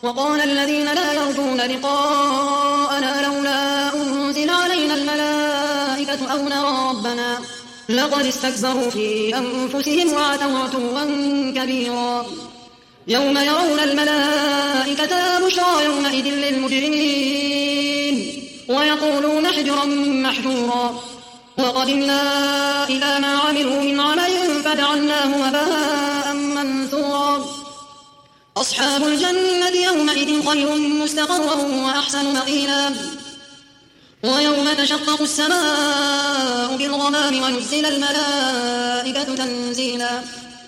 وقال الذين لا يرجون لقاءنا لولا أنزل علينا الملائكة أو نرى ربنا لقد استكبروا في أنفسهم وعتوا عتوا كبيرا يوم يرون الملائكة بشرى يومئذ للمجرمين ويقولون حجرا محجورا وقدمنا إلى ما عملوا من عمل فجعلناه هباء منثورا أصحاب الجنة يومئذ خير مستقرا وأحسن مقيلا ويوم تشقق السماء بالغمام ونزل الملائكة تنزيلا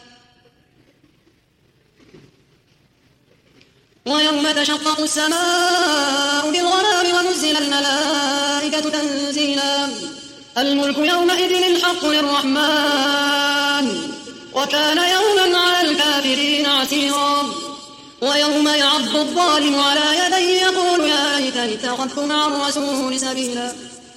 ويوم تشقق السماء بالغمام ونزل الملائكة تنزيلا الملك يومئذ الحق للرحمن وكان يوما على الكافرين عسيرا ويوم يعض الظالم على يديه يقول يا ليتني اتخذت مع الرسول سبيلا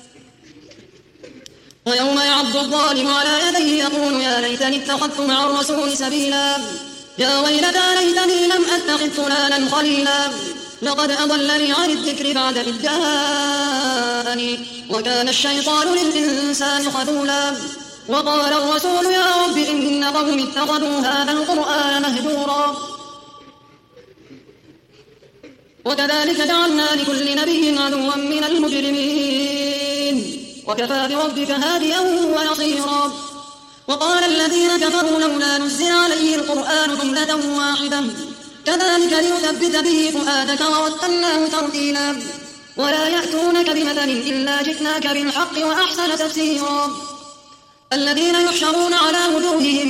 ويوم يعض الظالم على يديه يقول يا ليتني اتخذت مع الرسول سبيلا يا ويلتى ليتني لم أتخذ فلانا خليلا لقد أضلني عن الذكر بعد إذ جاءني وكان الشيطان للإنسان خذولا وقال الرسول يا رب إن قومي اتخذوا هذا القرآن مهجورا وكذلك جعلنا لكل نبي عدوا من المجرمين وكفى بربك هاديا ونصيرا وقال الذين كفروا لولا نزل عليه القرآن جملة واحدة كذلك لنثبت به فؤادك ورتلناه ترتيلا ولا يأتونك بمثل إلا جئناك بالحق وأحسن تفسيرا الذين يحشرون على وجوههم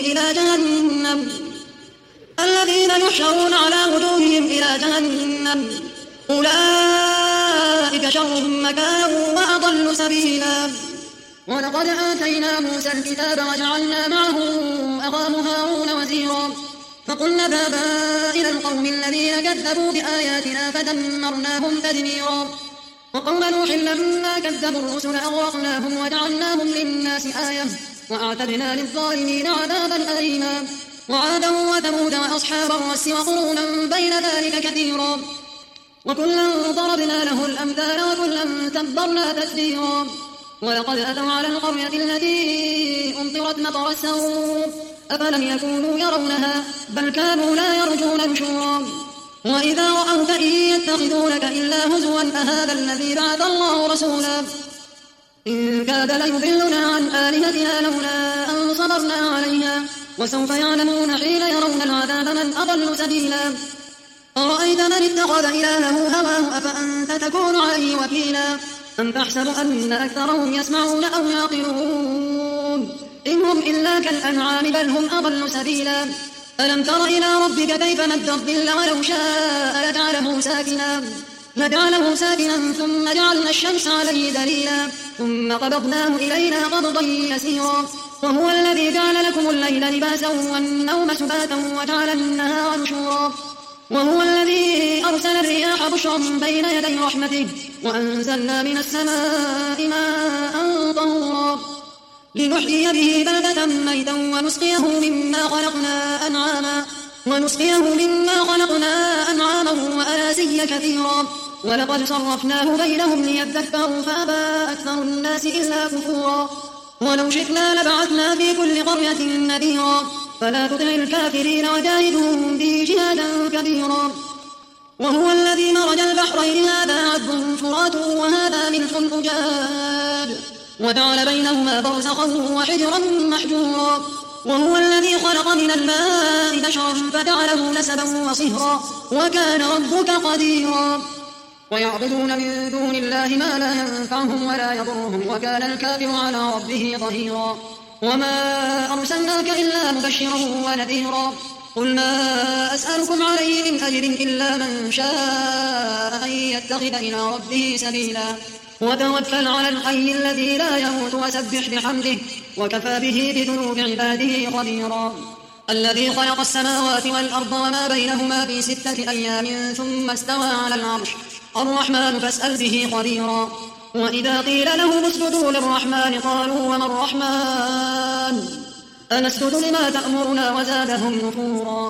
إلى جهنم أولئك شر مكانا وأضل سبيلا ولقد آتينا موسى الكتاب وجعلنا معه أخاه هارون وزيرا فقلنا اذهبا إلى القوم الذين كذبوا بآياتنا فدمرناهم تدميرا وقوم نوح لما كذبوا الرسل أغرقناهم وجعلناهم للناس آية وأعتدنا للظالمين عذابا أليما وعادا وثمود وأصحاب الرس وقرونا بين ذلك كثيرا وكلا ضربنا له الأمثال وكلا تبرنا تتبيرا ولقد أتوا على القرية التي أمطرت مطر السوء أفلم يكونوا يرونها بل كانوا لا يرجون نشورا وإذا رأوك إن يتخذونك إلا هزوا أهذا الذي بعث الله رسولا إن كاد ليضلنا عن آلهتنا لولا أن صبرنا عليها وسوف يعلمون حين يرون العذاب من أضل سبيلا أرأيت من اتخذ إلهه هواه أفأنت تكون عليه وكيلا أم تحسب أن أكثرهم يسمعون أو يعقلون إن هم إلا كالأنعام بل هم أضل سبيلا ألم تر إلى ربك كيف مد الظل ولو شاء لجعله ساكنا ثم جعلنا الشمس عليه دليلا ثم قبضناه إلينا قبضا يسيرا وهو الذي جعل لكم الليل لباسا والنوم سباتا وجعل النهار نشورا وهو الذي أرسل الرياح بشرا بين يدي رحمته وأنزلنا من السماء ماء طهورا لنحيي به بلدة ميتا ونسقيه مما خلقنا أنعاما وأناسيا كثيرا ولقد صرفناه بينهم ليذكروا فأبى أكثر الناس إلا كفورا ولو شئنا لبعثنا في كل قرية نذيرا فلا تطع الكافرين وجاهدهم به جهادا كبيرا وهو الذي مرج البحرين هذا عذب فرات وهذا ملح أجاج وجعل بينهما برزخا وحجرا محجورا وهو الذي خلق من الماء بشرا فجعله نسبا وصهرا وكان ربك قديرا ويعبدون من دون الله ما لا ينفعهم ولا يضرهم وكان الكافر على ربه ظهيرا وما أرسلناك إلا مبشرا ونذيرا قل ما أسألكم عليه من أجر إلا من شاء أن يتخذ إلى ربه سبيلا وتوكل على الحي الذي لا يموت وسبح بحمده وكفى به بذنوب عباده خبيرا الذي خلق السماوات والأرض وما بينهما في 6 أيام ثم استوى على العرش الرحمن فاسأل به خبيرا وإذا قيل لهم اسجدوا للرحمن قالوا وما الرحمن أنسجد لما تأمرنا وزادهم نفورا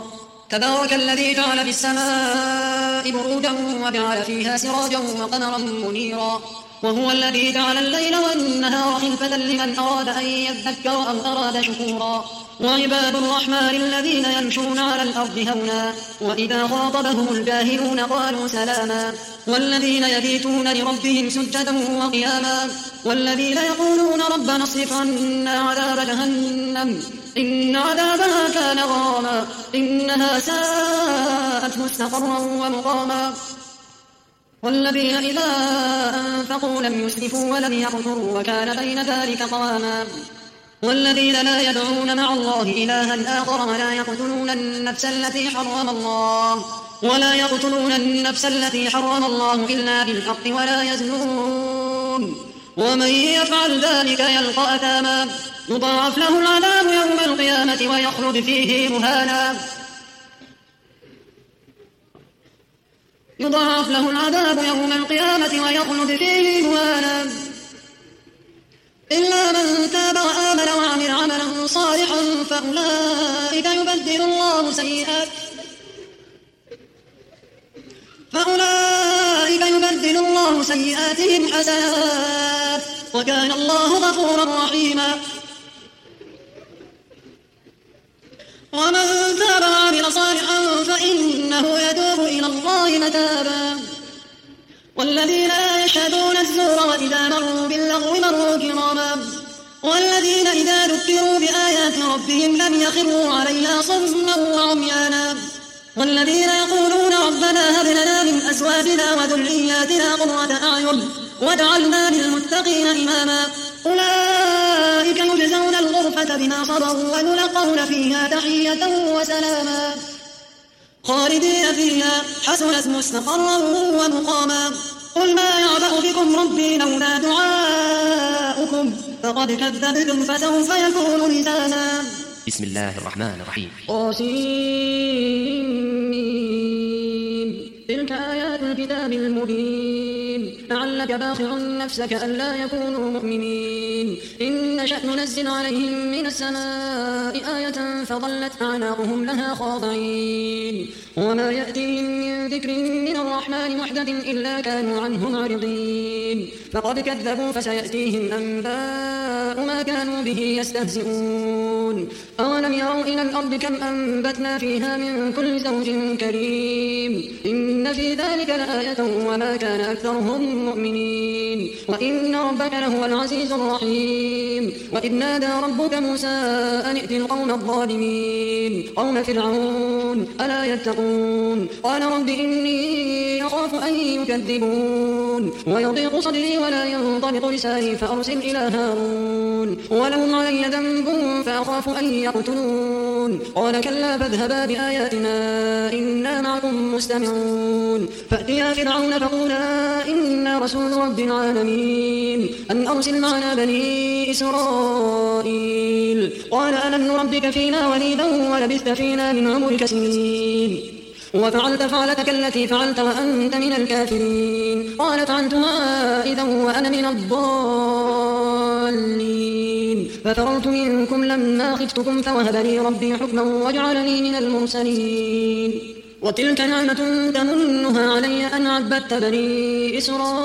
تبارك الذي جعل في السماء بروجا وجعل فيها سراجا وقمرا منيرا وهو الذي جعل الليل والنهار خلفة لمن أراد أن يذكر أو أراد شكورا وعباد الرحمن الذين يمشون على الأرض هونا وإذا خاطبهم الجاهلون قالوا سلاما والذين يبيتون لربهم سجدا وقياما والذين يقولون ربنا اصرف عنا عذاب جهنم إن عذابها كان غراما إنها ساءت مستقرا ومقاما والذين إذا أنفقوا لم يسرفوا ولم يقتروا وكان بين ذلك قواما والذين لا يدعون مع الله إلها آخر ولا يقتلون النفس التي حرم الله إلا بالحق ولا يزنون ومن يفعل ذلك يلقى أثاما يضاعف له العذاب يوم القيامة ويخلد فيه مهانا إلا من تاب وآمن وعمل عملا صالحا فأولئك يبدل الله سيئاتهم حسنات وكان الله غفورا رحيما ومن تاب وعمل صالحا فإنه يتوب إلى الله متابا والذين لا يشهدون الزور وإذا مروا باللغو مروا كراما والذين إذا ذكروا بآيات ربهم لم يخروا عليها صما وعميانا والذين يقولون ربنا هب لنا من أزواجنا وذرياتنا قرة أعين واجعلنا للمتقين إماما أولئك يجزون الغرفة بما صبروا ويلقون فيها تحية وسلاما خالدين فيها حسنت مستقرا ومقاما قل ما يعبأ بكم ربي لولا دعاؤكم فقد كذبتم فسوف يكون لزاما. بسم الله الرحمن الرحيم. تلك آيات الكتاب المبين لعلك باخع نفسك ألا يكونوا مؤمنين إن نشأ ننزل عليهم من السماء آية فظلت أعناقهم لها خاضعين وما يأتيهم من ذكر من الرحمن محدث إلا كانوا عنه معرضين فقد كذبوا فسيأتيهم أنباء ما كانوا به يستهزئون أولم يروا إلى الأرض كم أنبتنا فيها من كل زوج كريم إن في ذلك لآية وما كان أكثرهم مؤمنين وإن ربك لهو العزيز الرحيم وإذ نادى ربك موسى أن ائت القوم الظالمين قوم فرعون ألا يتقون قال رب إني أخاف أن يكذبون ويضيق صدري ولا ينطلق لساني فأرسل إلى هارون ولهم علي ذنب فأخاف أن يقتلون قال كلا فاذهبا بآياتنا إنا معكم مستمعون فأتيا فرعون فقولا إنا رسول رب العالمين أن أرسل معنا بني إسرائيل قال ألم نربك فينا وليدا ولبثت فينا من عمرك سنين وفعلت فعلتك التي فعلت وأنت من الكافرين قال فعلتها إذا وأنا من الضالين ففررت منكم لما خفتكم فوهب لي ربي حكما وجعلني من المرسلين وتلك نعمة تمنها علي أن عبدت بني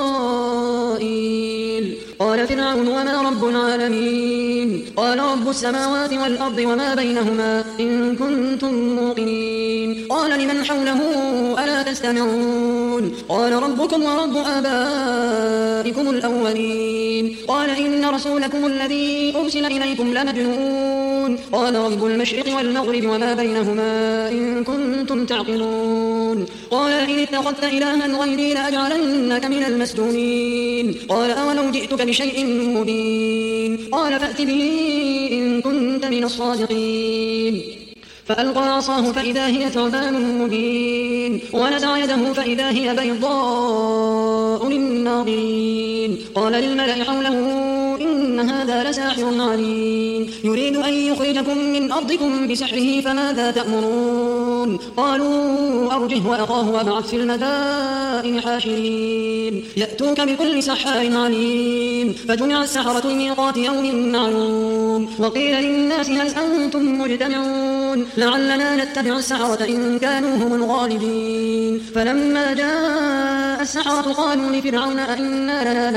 إسرائيل قال فرعون وما رب العالمين قال رب السماوات والأرض وما بينهما إن كنتم موقنين قال لمن حوله ألا تستمعون قال ربكم ورب آبائكم الأولين قال إن رسولكم الذي أرسل إليكم لمجنون قال رب المشرق والمغرب وما بينهما إن كنتم تعقلون قال إن اتخذت إلها غيري لأجعلنك من المسجونين قال أولو جئتك بشيء مبين قال فأت به إن كنت من الصادقين فألقى عصاه فإذا هي ثعبان مبين ونزع يده فإذا هي بيضاء للناظرين قال للملأ حوله إن هذا لساحر عليم يريد أن يخرجكم من أرضكم بسحره فماذا تأمرون قالوا أرجه وأخاه وابعث في المدائن حاشرين يأتوك بكل سحار عليم فجمع السحرة لميقات يوم معلوم وقيل للناس هل أنتم مجتمعون لعلنا نتبع السحرة إن كانوا هم الغالبين فلما جاء السحرة قالوا لفرعون أئن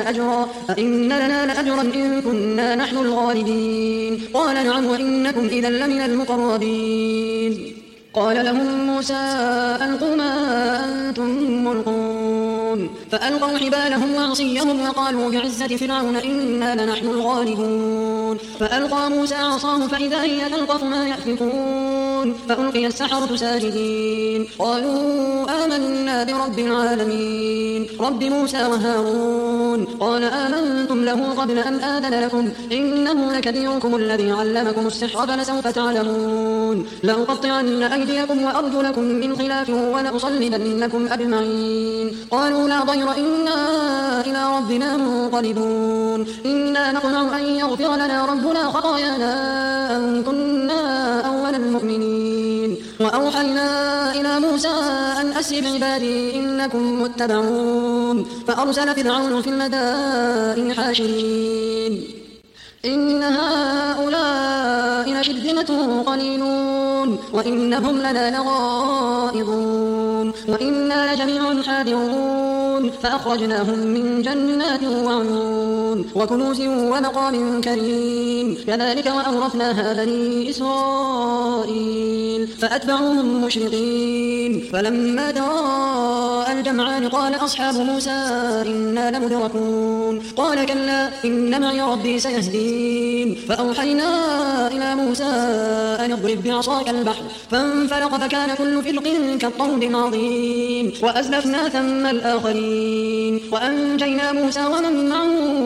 لنا لأجرا إن كنا نحن الغالبين قال نعم وإنكم إذا لمن المقربين قال لهم موسى ألقوا ما أنتم ملقون فألقوا حبالهم وعصيهم وقالوا بعزة فرعون إنا لنحن الغالبون فألقى موسى عصاه فإذا هي تلقف ما يأفكون فألقي السحرة ساجدين قالوا آمنا برب العالمين رب موسى وهارون قال آمنتم له قبل أن آذن لكم إنه لكبيركم الذي علمكم السحر فلسوف تعلمون لأقطعن أيديكم وأرجلكم من خلاف ولأصلبنكم أجمعين قالوا لا ضير إنا إلى ربنا منقلبون إنا نطمع أن يغفر لنا ربنا خطايانا أن كنا أول المؤمنين وأوحينا إلى موسى أن أسر بعبادي إنكم متبعون فأرسل فرعون في المدائن حاشرين إن هؤلاء لشرذمة قليلون وإنهم لنا لغائظون وإنا لجميع حاذرون فأخرجناهم من جنات وعيون وكنوز ومقام كريم كذلك وأورثناها بني إسرائيل فأتبعوهم مشرقين فلما تراءى الجمعان قال أصحاب موسى إنا لمدركون قال كلا إن معي ربي سيهدين فأوحينا إلى موسى أن اضرب بعصاك البحر فانفلق فكان كل فرق كالطود العظيم وأزلفنا ثم الآخرين وأنجينا موسى ومن معه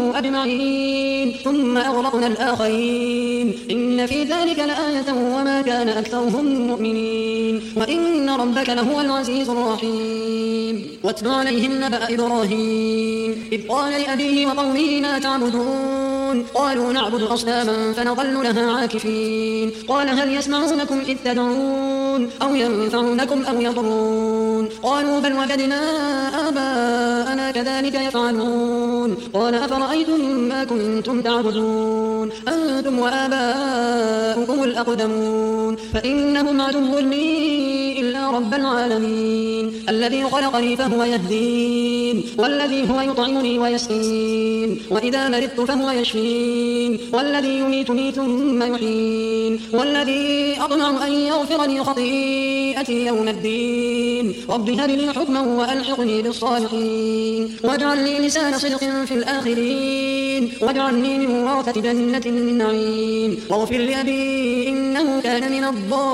أجمعين ثم أغرقنا الآخرين إن في ذلك لآية وما كان أكثرهم مؤمنين وإن ربك لهو العزيز الرحيم واتل عليهم نبأ إبراهيم إذ قال لأبيه وقومه ما تعبدون قالوا نعبد أصناما فنظل لها عاكفين قال هل يسمعونكم إذ تدعون أو ينفعونكم أو يضرون قالوا بل وجدنا آباءنا كذلك يفعلون قال أفرأيتم ما كنتم تعبدون أنتم وآباؤكم الأقدمون فإنهم عدو لي إلا رب العالمين الذي خلقني فهو يهدين والذي هو يطعمني ويسقين وإذا مرضت فهو يشفين والذي يميتني ثم يحيين والذي أطمع أن يغفر لي خطيئتي يوم الدين رب هب لي حكما وألحقني بالصالحين واجعل لي لسان صدق في الآخرين واجعلني من ورثة جنة النعيم واغفر لأبي إنه كان من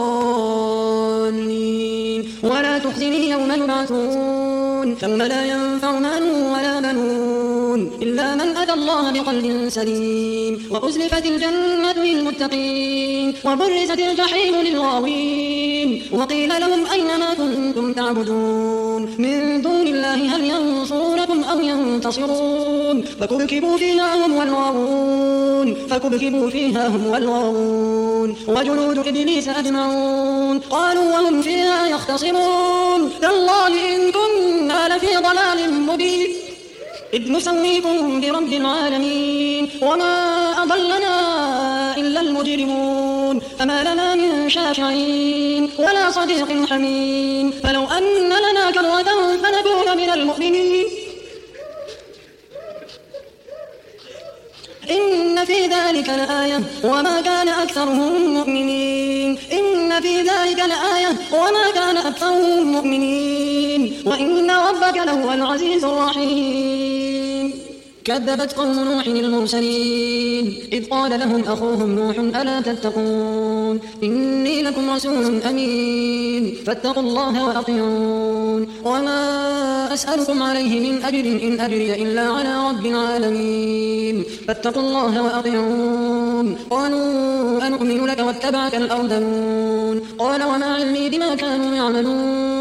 الضالين ولا تخزني يوم يبعثون يوم لا ينفع مال ولا بنون إلا من أتى الله بقلب سليم وأزلفت الجنة للمتقين وبرزت الجحيم للغاوين وقيل لهم أين ما كنتم تعبدون من دون الله هل ينصرونكم أو ينتصرون فكبكبوا فيها هم والغاوون وجنود إبليس أجمعون قالوا وهم فيها يختصمون تالله إن كنا لفي ضلال مبين إذ نسويكم برب العالمين وما أضلنا إلا المجرمون فما لنا من شافعين ولا صديق حميم فلو أن لنا كرة فنكون من المؤمنين إن في ذلك لآية وما كان أكثرهم مؤمنين إن في ذلك لآية وما كان أكثرهم مؤمنين وإن ربك لهو العزيز الرحيم كذبت قوم نوح المرسلين إذ قال لهم أخوهم نوح ألا تتقون إني لكم رسول أمين فاتقوا الله وأطيعون وما أسألكم عليه من أجر إن أجري إلا على رب العالمين فاتقوا الله وأطيعون قالوا أنؤمن لك واتبعك الأرذلون قال وما علمي بما كانوا يعملون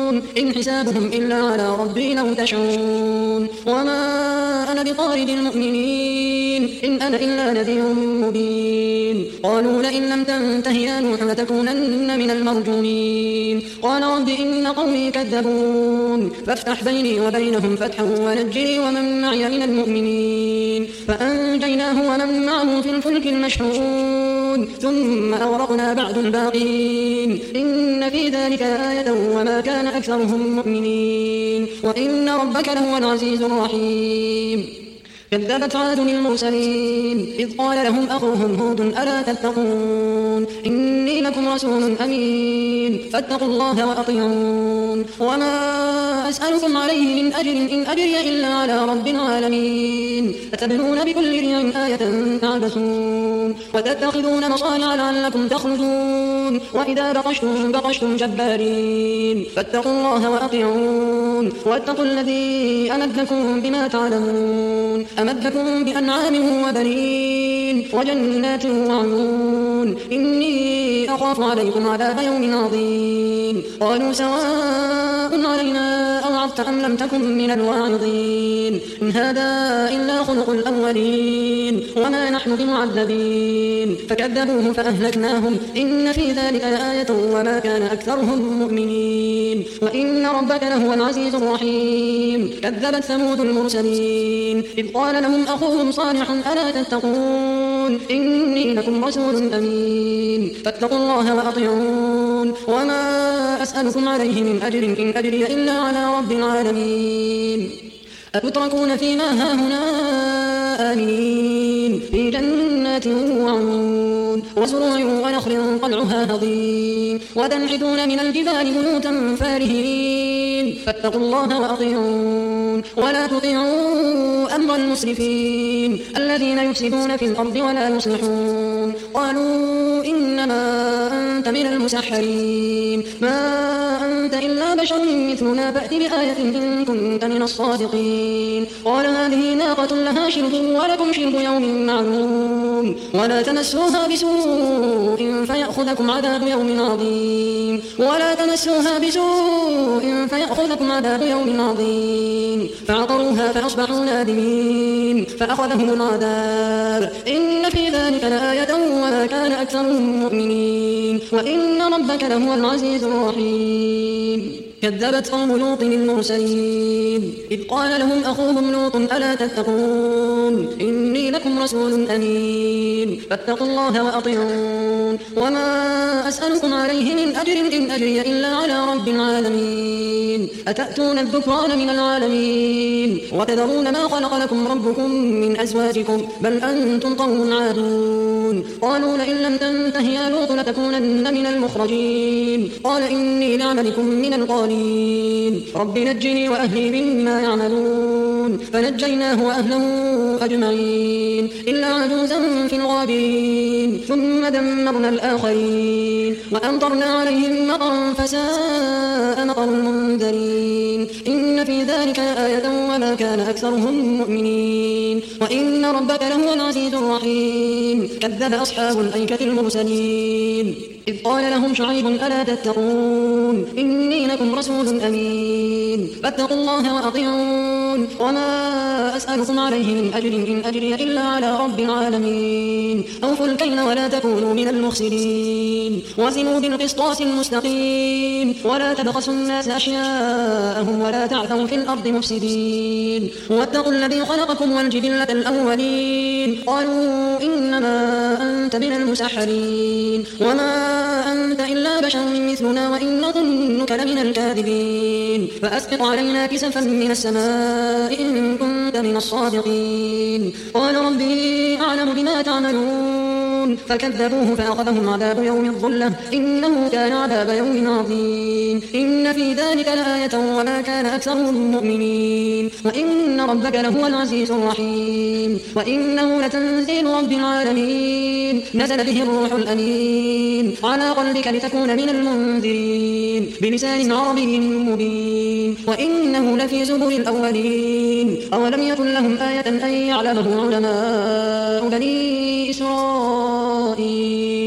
إن حسابهم إلا على ربي لو تشعرون وما أنا بطارد المؤمنين إن أنا إلا نذير مبين قالوا لئن لم تنته يا نوح لتكونن من المرجومين قال رب إن قومي كذبون فافتح بيني وبينهم فتحا ونجني ومن معي من المؤمنين فأنجيناه ومن معه في الفلك المشحون ثم أغرقنا بعد الباقين إن في ذلك آية وما كان أكثرهم مؤمنين وإن ربك لهو العزيز الرحيم كذبت عاد المرسلين إذ قال لهم أخوهم هود ألا تتقون إني لكم رسول أمين فاتقوا الله وأطيعون وما أسألكم عليه من أجر إن أجري إلا على رب العالمين أتبنون بكل ريع آية تعبثون وتتخذون مصانع لعلكم تخلدون وإذا بطشتم جبارين فاتقوا الله وأطيعون واتقوا الذي أمدكم بما تعلمون أمدكم بأنعام وبنين وجنات وعيون إني أخاف عليكم عذاب يوم عظيم قالوا سواء علينا أوعظت أم لم تكن من الواعظين إن هذا إلا خلق الأولين وما نحن بمعذبين فكذبوه فأهلكناهم إن في ذلك لآية وما كان أكثرهم مؤمنين وإن ربك لهو العزيز الرحيم كذبت ثمود المرسلين إذ قال لهم أخوهم صالح ألا تتقون إني لكم رسول أمين فاتقوا الله وأطيعون وما أسألكم عليه من أجر إن أجري إلا على رب العالمين أتتركون فيما هاهنا آمنين في جنات وعيون وزروع ونخل طلعها هضيم وتنحتون من الجبال بيوتا فارهين فاتقوا الله وأطيعون ولا تطيعوا أمر المسرفين الذين يفسدون في الأرض ولا يصلحون قالوا إنما أنت من المسحرين ما أنت إلا بشر مثلنا فأت بآية إن كنت من الصادقين قال هذه ناقة لها شرب ولكم شرب يوم معلوم ولا تمسوها بسوء فيأخذكم عذاب يوم عظيم فعقروها فأصبحوا نادمين فأخذهم العذاب إن في ذلك لآية وما كان أكثرهم مؤمنين وإن ربك لهو العزيز الرحيم كذبت قوم لوط المرسلين إذ قال لهم أخوهم لوط ألا تتقون إني لكم رسول أمين فاتقوا الله وأطيعون وما أسألكم عليه من أجر إن أجري إلا على رب العالمين أتأتون الذكران من العالمين وتذرون ما خلق لكم ربكم من أزواجكم بل أنتم قوم عادون قالوا لئن لم تنته يا لوط لتكونن من المخرجين قال إني لعملكم من القالين رب نجني وأهلي مما يعملون فنجيناه وأهله أجمعين إلا عجوزا في الغابرين ثم دمرنا الآخرين وأمطرنا عليهم مطرا فساء مطر المنذرين إن في ذلك آية وما كان أكثرهم مؤمنين وإن ربك لهو العزيز الرحيم كذب أصحاب الأيكة المرسلين إذ قال لهم شعيب ألا تتقون إني لكم رسول أمين فاتقوا الله وأطيعون وما أسألكم عليه من أجر إن أجري إلا على رب العالمين أوفوا الكيل ولا تكونوا من المخسرين وزنوا بالقسطاس المستقيم ولا تبخسوا الناس أشياءهم ولا تعثوا في الأرض مفسدين واتقوا الذي خلقكم والجبلة الأولين قالوا إنما أنت من المسحرين وما أنت إلا بشر مثلنا وإن نظنك لمن الكاذبين فأسقط علينا كسفا من السماء إن كنت من الصادقين قال ربي أعلم بما تعملون فكذبوه فأخذهم عذاب يوم الظلة إنه كان عذاب يوم عظيم إن في ذلك لآية وما كان أكثرهم مؤمنين وإن ربك لهو العزيز الرحيم وإنه لتنزيل رب العالمين نزل به الروح الأمين على قلبك لتكون من المنذرين بلسان عربي مبين وإنه لفي زبر الأولين أولم يكن لهم آية أن يعلمه علماء بني إسرائيل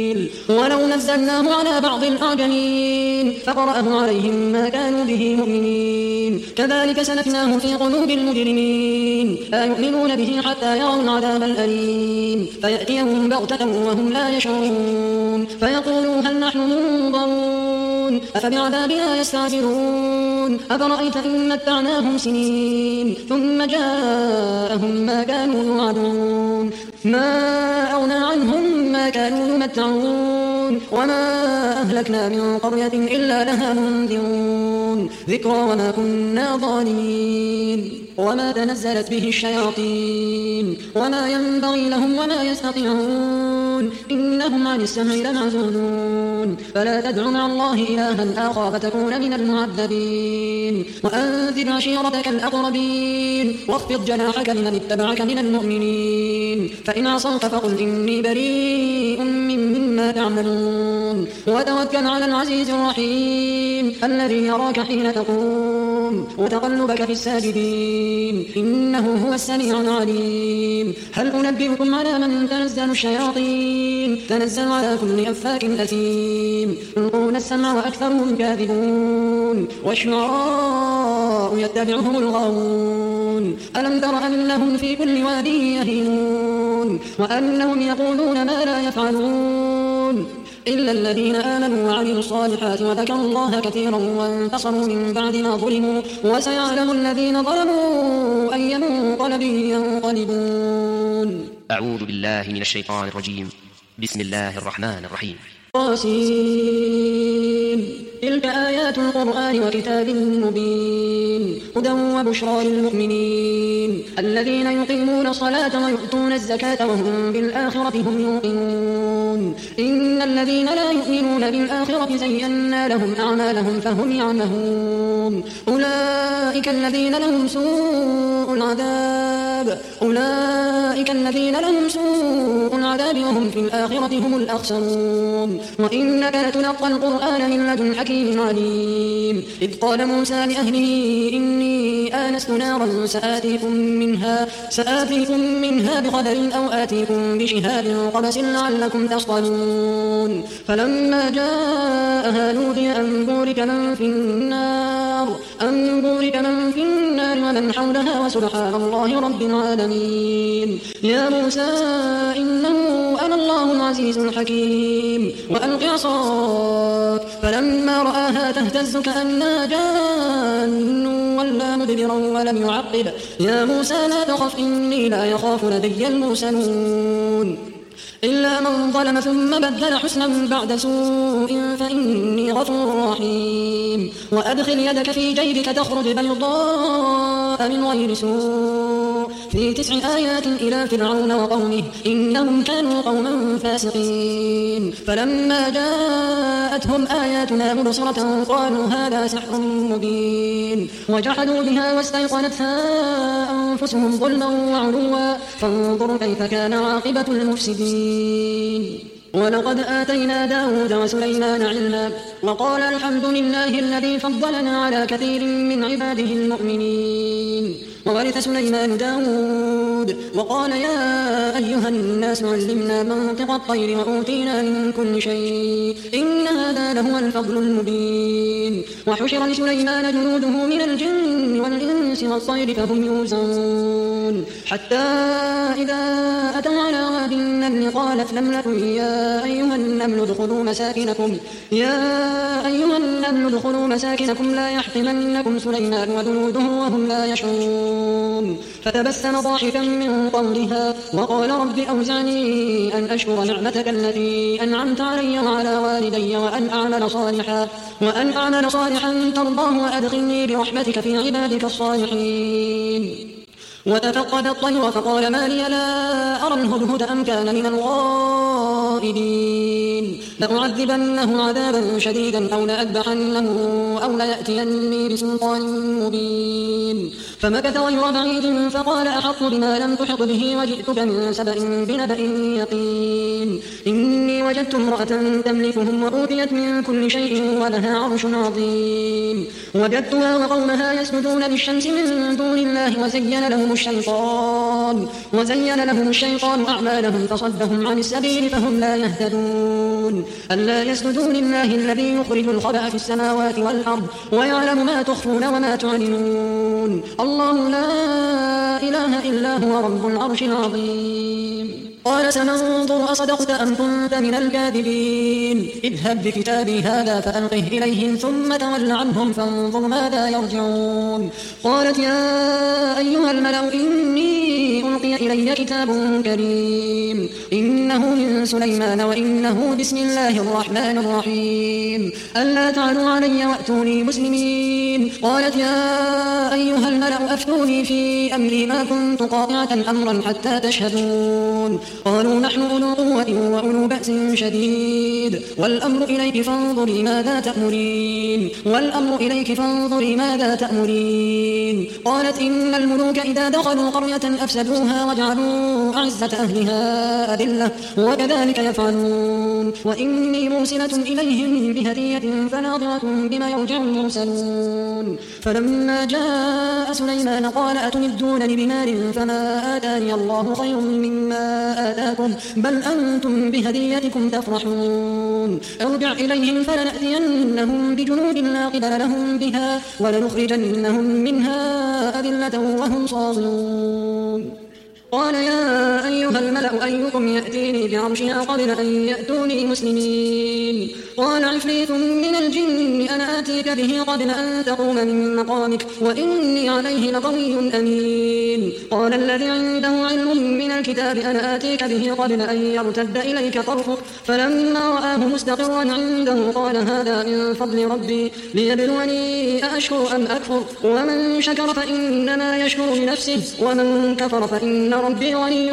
ولو نزلناه على بعض الأعجمين فقرأه عليهم ما كانوا به مؤمنين كذلك سلكناه في قلوب المجرمين لا يؤمنون به حتى يروا العذاب الأليم فيأتيهم بغتة وهم لا يشعرون فيقولوا هل نحن منظرون أفبعذابنا يستعجلون أفرأيت إن متعناهم سنين ثم جاءهم ما كانوا يوعدون ما أغنى عنهم ما كانوا يمتعون وما أهلكنا من قرية إلا لها منذرون ذكرى وما كنا ظالمين وما تنزلت به الشياطين وما ينبغي لهم وما يستطيعون إنهم عن السمع لمعزولون فلا تدع مع الله إلها آخر فتكون من المعذبين وأنذر عشيرتك الأقربين واخفض جناحك لمن اتبعك من المؤمنين فإن عصوك فقل إني بريء مما تعملون وتوكل على العزيز الرحيم الذي يراك حين تقوم وتقلبك في الساجدين إنه هو السميع العليم هل أنبئكم على من تنزل الشياطين تنزل على كل أفاك أثيم يلقون السمع وأكثرهم كاذبون والشعراء يتبعهم الغاوون ألم تر أنهم في كل واد يهيمون وأنهم يقولون ما لا يفعلون إلا الذين آمنوا وعملوا الصالحات وذكروا الله كثيرا وانتصروا من بعد ما ظلموا وسيعلم الذين ظلموا أي منقلب ينقلبون. أعوذ بالله من الشيطان الرجيم. بسم الله الرحمن الرحيم. طاسين تلك آيات القرآن وكتاب مبين هدى وبشرى للمؤمنين الذين يقيمون الصلاة ويؤتون الزكاة وهم بالآخرة هم يوقنون إن الذين لا يؤمنون بالآخرة زينا لهم أعمالهم فهم يعمهون أولئك الذين لهم سوء العذاب وهم في الآخرة هم الأخسرون وإنك لتلقى القرآن من لدن حكيم عليم إذ قال موسى لأهله إني آنست نارا سآتيكم منها بخبر أو آتيكم بشهاب قبس لعلكم تصطلون فلما جاءها نودي أن بورك من في النار ومن حولها وسبحان الله رب العالمين يا موسى إنه أنا الله العزيز الحكيم وألق عصاك فلما رآها تهتز كأنها جان ولا مدبرا ولم يعقب يا موسى لا تخف إني لا يخاف لدي المرسلون إلا من ظلم ثم بدل حسنا بعد سوء فإني غفور رحيم وأدخل يدك في جيبك تخرج بيضاء من غير سوء في 9 آيات إلى فرعون وقومه إنهم كانوا قوما فاسقين فلما جاءتهم آياتنا مبصرة قالوا هذا سحر مبين وجحدوا بها واستيقنتها أنفسهم ظلما وعلوا فانظر كيف كان عاقبة المفسدين ولقد آتينا داود وسليمان علما وقال الحمد لله الذي فضلنا على كثير من عباده المؤمنين وورث سليمان داود وقال يا أيها الناس علمنا منطق الطير وأوتينا من كل شيء إن هذا لهو الفضل المبين وحشر لسليمان جنوده من الجن والإنس والطير فهم يوزعون حتى إذا أتوا على واد النمل قالت نملة يا أيها النمل ادخلوا مساكنكم لا يحطمنكم سليمان وجنوده وهم لا يشعرون فتبسم ضاحكا من قولها وقال رب أوزعني أن أشكر نعمتك التي أنعمت علي وعلى والدي وأن أعمل صالحا ترضاه وأدخلني برحمتك في عبادك الصالحين وتفقد الطير فقال ما لي لا أرى الهدهد أم كان من الغائبين لأعذبنه عذابا شديدا أو لأذبحنه أو ليأتيني بسلطان مبين فمكث غير بعيد فقال أحط بما لم تحط به وجئتك من سبأ بنبأ يقين إني وجدت امرأة تملكهم وأوتيت من كل شيء ولها عرش عظيم وجدتها وقومها يسجدون للشمس من دون الله وزين لهم الشيطان أعمالهم فصدهم عن السبيل فهم لا يهتدون ألا يسجدوا لله الذي يخرج الخبأ في السماوات والأرض ويعلم ما تخفون وما تعلنون الله لا إله إلا هو رب العرش العظيم قال سننظر أصدقت أم كنت من الكاذبين اذهب بكتابي هذا فألقه إليهم ثم تول عنهم فانظر ماذا يرجعون قالت يا أيها الملأ إني ألقي إلي كتاب كريم إنه من سليمان وإنه بسم الله الرحمن الرحيم ألا تعلوا علي وأتوني مسلمين قالت يا أيها الملأ أفتوني في أمري ما كنت قاطعة أمرا حتى تشهدون قالوا نحن أولو قوة وأولو بأس شديد والأمر إليك فانظري ماذا تأمرين قالت إن الملوك إذا دخلوا قرية أفسدوها وجعلوا أعزة أهلها أذلة وكذلك يفعلون وإني مرسلة إليهم بهدية فناظرة بما يرجع المرسلون فلما جاء سليمان قال أتمدونني بمال فما آتاني الله خير مما آتاكم بل أنتم بهديتكم تفرحون ارجع إليهم فلنأتينهم بجنود لا قبل لهم بها ولنخرجنهم منها أذلة وهم صاغرون قال يا أيها الملأ أيكم يأتيني بعرشها قبل أن يأتوني مسلمين قال عفريت من الجن أنا آتيك به قبل أن تقوم من مقامك وإني عليه لقوي أمين قال الذي عنده علم من الكتاب أنا آتيك به قبل أن يرتد إليك طرفك فلما رآه مستقرا عنده قال هذا من فضل ربي ليبلوني أأشكر أم أكفر ومن شكر فإنما يشكر لنفسه ومن كفر فإن ربي غني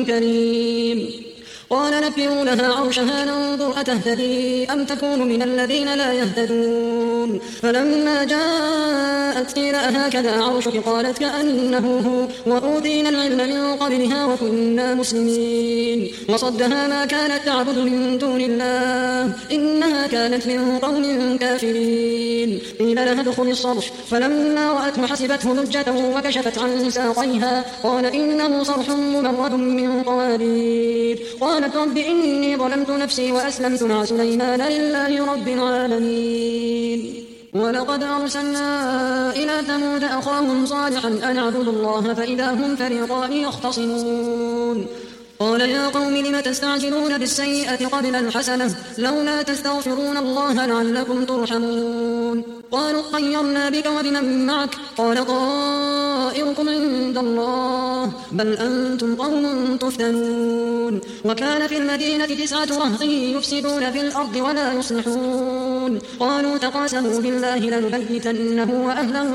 كريم قال نبئوا لها عرشها ننظر أتهتدي أم تكون من الذين لا يهتدون فلما جاءت قيل أهكذا عرشك قالت كأنه هو وأوتينا العلم من قبلها وكنا مسلمين وصدها ما كانت تعبد من دون الله إنها كانت من قوم كافرين قيل لها ادخل الصرح فلما رأته حسبته لجة وكشفت عن ساقيها قال إنه صرح ممرد من قوارير قالت رب إني ظلمت نفسي وأسلمت مع سليمان لله رب العالمين ولقد أرسلنا إلى ثمود أخاهم صالحا أن اعبدوا الله فإذا هم فريقان يختصمون قال يا قوم لم تستعجلون بالسيئة قبل الحسنة لولا تستغفرون الله لعلكم ترحمون قالوا طيرنا بك وبمن معك قال طائركم عند الله بل أنتم قوم تفتنون وكان في المدينة 9 رهط يفسدون في الأرض ولا يصلحون قالوا تقاسموا بالله لنبيتنه وأهله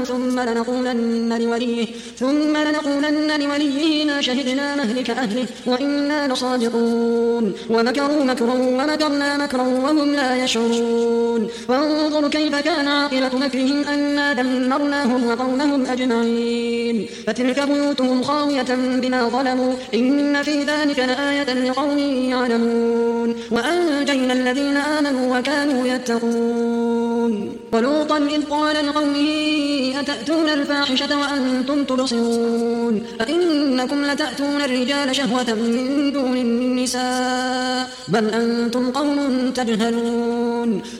ثم لنقولن لوليه ما شهدنا مهلك أهله وإنا لصادقون ومكروا مكرا ومكرنا مكرا وهم لا يشعرون فانظر كيف كان عاقبة مكرهم أنا دمرناهم وقومهم أجمعين فتلك بيوتهم خاوية بما ظلموا إن في ذلك لآية لقوم يعلمون وأنجينا الذين آمنوا وكانوا يتقون ولوطا إذ قال لقومه أتأتون الفاحشة وأنتم تبصرون أئنكم لتأتون الرجال شهوة من دون النساء بل أنتم قوم تجهلون